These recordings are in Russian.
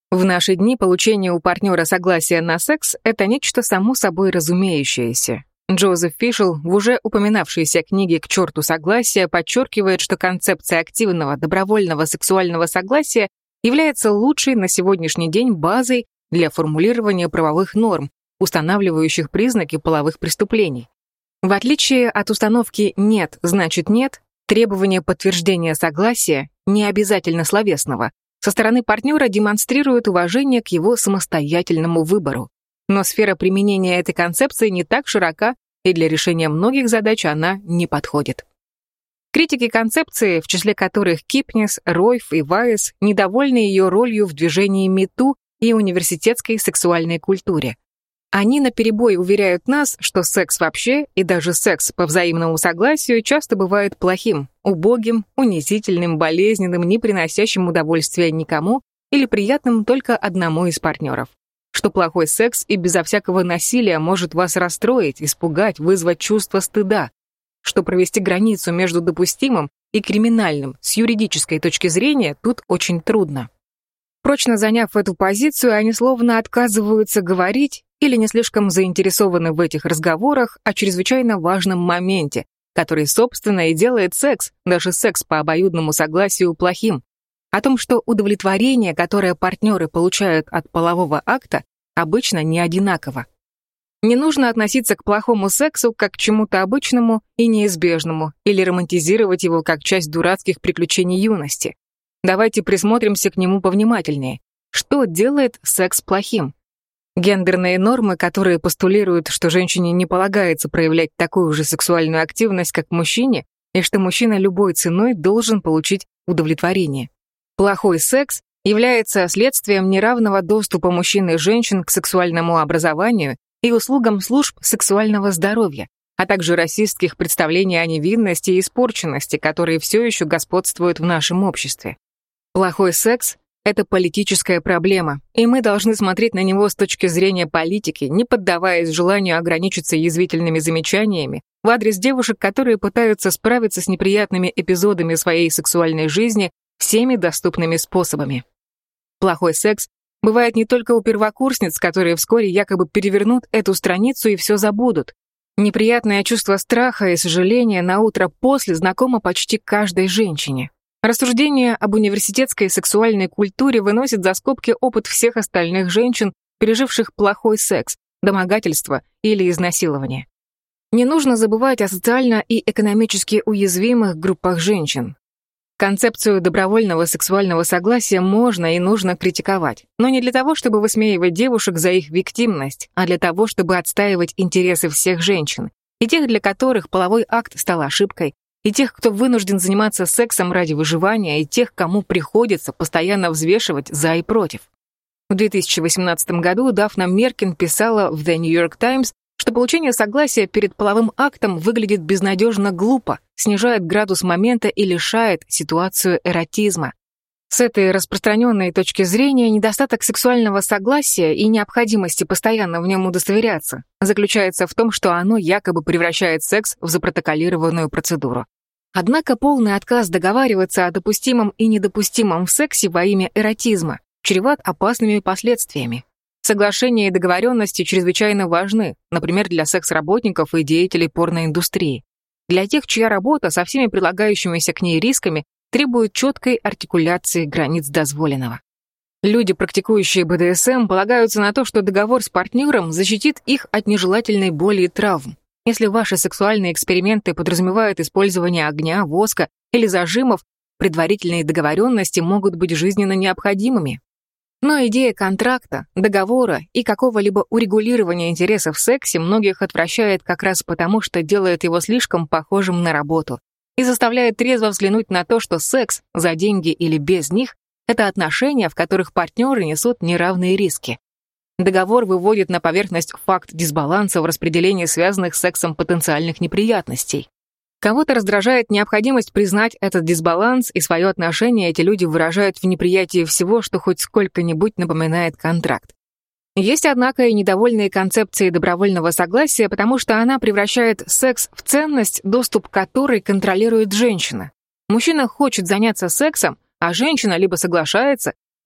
В наши дни получение у партнера согласия на секс — это нечто само собой разумеющееся. Джозеф Фишел в уже упоминавшейся книге «К черту согласия» подчеркивает, что концепция активного, добровольного сексуального согласия является лучшей на сегодняшний день базой для формулирования правовых норм, устанавливающих признаки половых преступлений. В отличие от установки «нет, значит нет», требование подтверждения согласия, не обязательно словесного, со стороны партнера демонстрирует уважение к его самостоятельному выбору. Но сфера применения этой концепции не так широка, и для решения многих задач она не подходит. Критики концепции, в числе которых Кипнис, Ройф и Вайес, недовольны ее ролью в движении МИТУ и университетской сексуальной культуре. Они наперебой уверяют нас, что секс вообще, и даже секс по взаимному согласию, часто бывает плохим, убогим, унизительным, болезненным, не приносящим удовольствия никому или приятным только одному из партнеров. Что плохой секс и безо всякого насилия может вас расстроить, испугать, вызвать чувство стыда. Что провести границу между допустимым и криминальным с юридической точки зрения тут очень трудно. Прочно заняв эту позицию, они словно отказываются говорить или не слишком заинтересованы в этих разговорах о чрезвычайно важном моменте, который, собственно, и делает секс, даже секс по обоюдному согласию, плохим. О том, что удовлетворение, которое партнеры получают от полового акта, обычно не одинаково. Не нужно относиться к плохому сексу как к чему-то обычному и неизбежному, или романтизировать его как часть дурацких приключений юности. Давайте присмотримся к нему повнимательнее. Что делает секс плохим? Гендерные нормы, которые постулируют, что женщине не полагается проявлять такую же сексуальную активность, как мужчине, и что мужчина любой ценой должен получить удовлетворение. Плохой секс является следствием неравного доступа мужчин и женщин к сексуальному образованию и услугам служб сексуального здоровья, а также расистских представлений о невинности и испорченности, которые все еще господствуют в нашем обществе. Плохой секс — это политическая проблема, и мы должны смотреть на него с точки зрения политики, не поддаваясь желанию ограничиться язвительными замечаниями в адрес девушек, которые пытаются справиться с неприятными эпизодами своей сексуальной жизни всеми доступными способами. Плохой секс бывает не только у первокурсниц, которые вскоре якобы перевернут эту страницу и все забудут. Неприятное чувство страха и сожаления на утро после знакомо почти каждой женщине. Рассуждение об университетской сексуальной культуре выносит за скобки опыт всех остальных женщин, переживших плохой секс, домогательство или изнасилование. Не нужно забывать о социально и экономически уязвимых группах женщин. Концепцию добровольного сексуального согласия можно и нужно критиковать, но не для того, чтобы высмеивать девушек за их виктимность, а для того, чтобы отстаивать интересы всех женщин, и тех, для которых половой акт стал ошибкой, и тех, кто вынужден заниматься сексом ради выживания, и тех, кому приходится постоянно взвешивать за и против. В 2018 году Дафна Меркин писала в The New York Times, что получение согласия перед половым актом выглядит безнадежно глупо, снижает градус момента и лишает ситуацию эротизма. С этой распространенной точки зрения недостаток сексуального согласия и необходимости постоянно в нем удостоверяться заключается в том, что оно якобы превращает секс в запротоколированную процедуру. Однако полный отказ договариваться о допустимом и недопустимом в сексе во имя эротизма чреват опасными последствиями. Соглашения и договоренности чрезвычайно важны, например, для секс-работников и деятелей порноиндустрии. Для тех, чья работа со всеми прилагающимися к ней рисками требует четкой артикуляции границ дозволенного. Люди, практикующие БДСМ, полагаются на то, что договор с партнером защитит их от нежелательной боли и травм. Если ваши сексуальные эксперименты подразумевают использование огня, воска или зажимов, предварительные договоренности могут быть жизненно необходимыми. Но идея контракта, договора и какого-либо урегулирования интересов в сексе многих отвращает как раз потому, что делает его слишком похожим на работу и заставляет трезво взглянуть на то, что секс, за деньги или без них, это отношения, в которых партнеры несут неравные риски. Договор выводит на поверхность факт дисбаланса в распределении связанных с сексом потенциальных неприятностей. Кого-то раздражает необходимость признать этот дисбаланс, и свое отношение эти люди выражают в неприятии всего, что хоть сколько-нибудь напоминает контракт. Есть, однако, и недовольные концепцией добровольного согласия, потому что она превращает секс в ценность, доступ к которой контролирует женщина. Мужчина хочет заняться сексом, а женщина либо соглашается,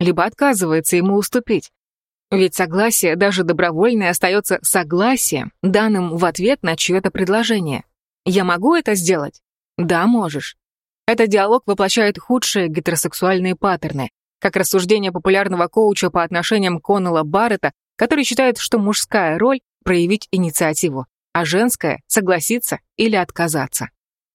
либо отказывается ему уступить. Ведь согласие, даже добровольное, остается согласием, данным в ответ на чье-то предложение. «Я могу это сделать?» «Да, можешь». Этот диалог воплощает худшие гетеросексуальные паттерны, как рассуждение популярного коуча по отношениям Коннелла Баррета, который считает, что мужская роль — проявить инициативу, а женская — согласиться или отказаться.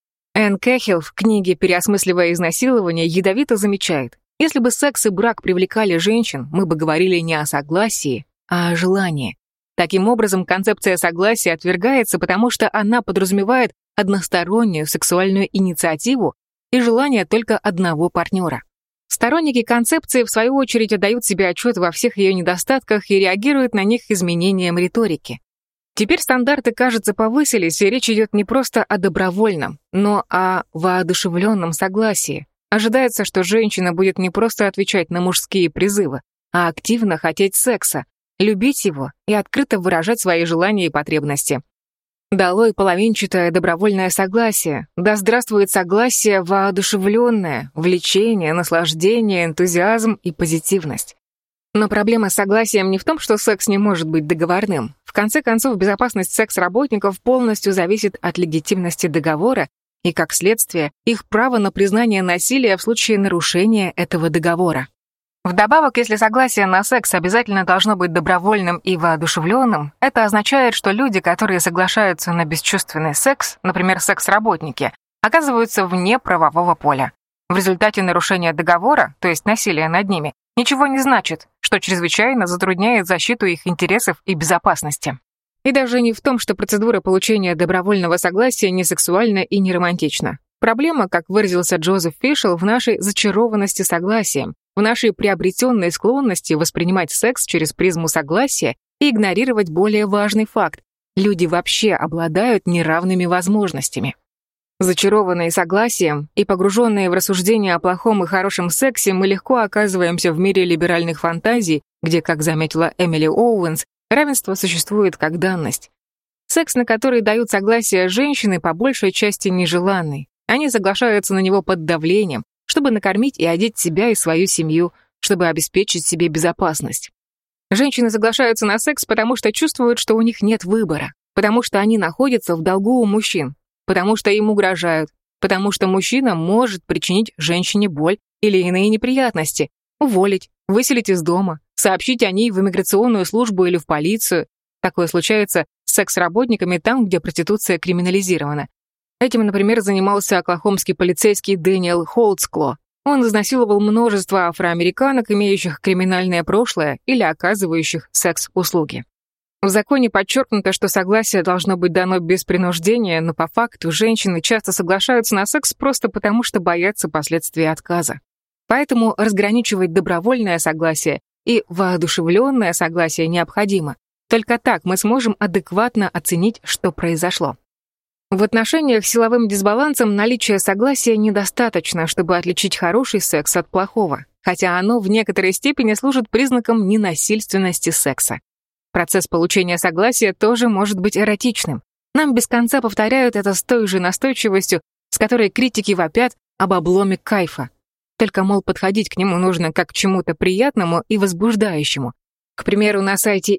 Энн Кэхилл в книге «Переосмысливая изнасилование» ядовито замечает: если бы секс и брак привлекали женщин, мы бы говорили не о согласии, а о желании. Таким образом, концепция согласия отвергается, потому что она подразумевает одностороннюю сексуальную инициативу и желание только одного партнера. Сторонники концепции, в свою очередь, отдают себе отчет во всех ее недостатках и реагируют на них изменением риторики. Теперь стандарты, кажется, повысились, и речь идет не просто о добровольном, но о воодушевленном согласии. Ожидается, что женщина будет не просто отвечать на мужские призывы, а активно хотеть секса, любить его и открыто выражать свои желания и потребности. Долой половинчатое добровольное согласие. Да здравствует согласие воодушевленное, влечение, наслаждение, энтузиазм и позитивность. Но проблема с согласием не в том, что секс не может быть договорным. В конце концов, безопасность секс-работников полностью зависит от легитимности договора и, как следствие, их права на признание насилия в случае нарушения этого договора. Вдобавок, если согласие на секс обязательно должно быть добровольным и воодушевленным, это означает, что люди, которые соглашаются на бесчувственный секс, например, секс-работники, оказываются вне правового поля. В результате нарушения договора, то есть насилия над ними, ничего не значит, что чрезвычайно затрудняет защиту их интересов и безопасности. И даже не в том, что процедура получения добровольного согласия не сексуальна и не романтична. Проблема, как выразился Джозеф Фишел, в нашей зачарованности согласием, в нашей приобретенной склонности воспринимать секс через призму согласия и игнорировать более важный факт: люди вообще обладают неравными возможностями. Зачарованные согласием и погруженные в рассуждения о плохом и хорошем сексе, мы легко оказываемся в мире либеральных фантазий, где, как заметила Эмили Оуэнс, равенство существует как данность. Секс, на который дают согласие женщины, по большей части нежеланный. Они соглашаются на него под давлением, чтобы накормить и одеть себя и свою семью, чтобы обеспечить себе безопасность. Женщины соглашаются на секс, потому что чувствуют, что у них нет выбора, потому что они находятся в долгу у мужчин, потому что им угрожают, потому что мужчина может причинить женщине боль или иные неприятности, уволить, выселить из дома, сообщить о ней в иммиграционную службу или в полицию. Такое случается с секс-работниками там, где проституция криминализирована. Этим, например, занимался оклахомский полицейский Дэниел Холдскло. Он изнасиловал множество афроамериканок, имеющих криминальное прошлое или оказывающих секс-услуги. В законе подчеркнуто, что согласие должно быть дано без принуждения, но по факту женщины часто соглашаются на секс просто потому, что боятся последствий отказа. Поэтому разграничивать добровольное согласие и воодушевленное согласие необходимо. Только так мы сможем адекватно оценить, что произошло. В отношениях с силовым дисбалансом наличие согласия недостаточно, чтобы отличить хороший секс от плохого, хотя оно в некоторой степени служит признаком ненасильственности секса. Процесс получения согласия тоже может быть эротичным. Нам без конца повторяют это с той же настойчивостью, с которой критики вопят об обломе кайфа. Только, мол, подходить к нему нужно как к чему-то приятному и возбуждающему. К примеру, на сайте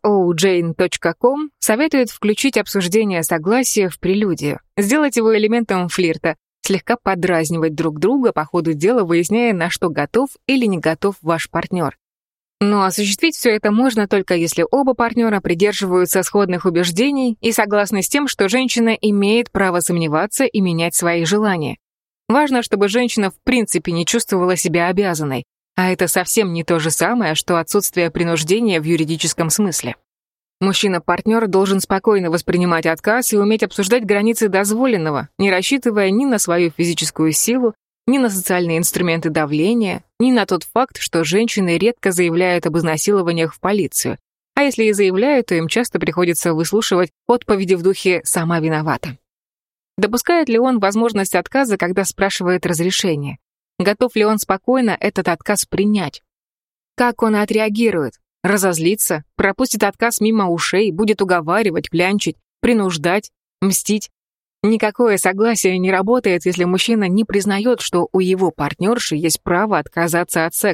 xojane.com советуют включить обсуждение согласия в прелюдию, сделать его элементом флирта, слегка подразнивать друг друга по ходу дела, выясняя, на что готов или не готов ваш партнер. Но осуществить все это можно только если оба партнера придерживаются сходных убеждений и согласны с тем, что женщина имеет право сомневаться и менять свои желания. Важно, чтобы женщина в принципе не чувствовала себя обязанной, а это совсем не то же самое, что отсутствие принуждения в юридическом смысле. Мужчина-партнер должен спокойно воспринимать отказ и уметь обсуждать границы дозволенного, не рассчитывая ни на свою физическую силу, ни на социальные инструменты давления, ни на тот факт, что женщины редко заявляют об изнасилованиях в полицию, а если и заявляют, то им часто приходится выслушивать отповеди в духе «сама виновата». Допускает ли он возможность отказа, когда спрашивает разрешение? Готов ли он спокойно этот отказ принять? Как он отреагирует? Разозлится, пропустит отказ мимо ушей, будет уговаривать, клянчить, принуждать, мстить? Никакое согласие не работает, если мужчина не признает, что у его партнерши есть право отказаться от секса,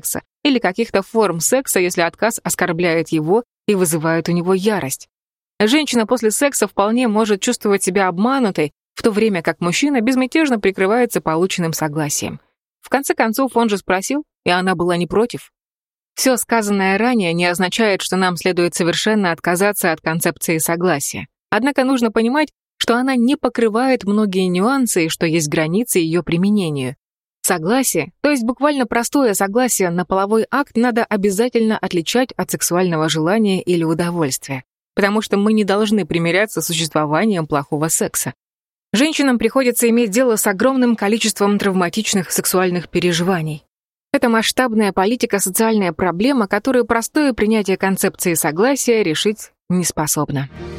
или каких-то форм секса, если отказ оскорбляет его и вызывает у него ярость. Женщина после секса вполне может чувствовать себя обманутой, в то время как мужчина безмятежно прикрывается полученным согласием. В конце концов, он же спросил, и она была не против. Все сказанное ранее не означает, что нам следует совершенно отказаться от концепции согласия. Однако нужно понимать, что она не покрывает многие нюансы и что есть границы ее применению. Согласие, то есть буквально простое согласие на половой акт, надо обязательно отличать от сексуального желания или удовольствия, потому что мы не должны примиряться с существованием плохого секса. Женщинам приходится иметь дело с огромным количеством травматичных сексуальных переживаний. Это масштабная политико-социальная проблема, которую простое принятие концепции согласия решить не способно.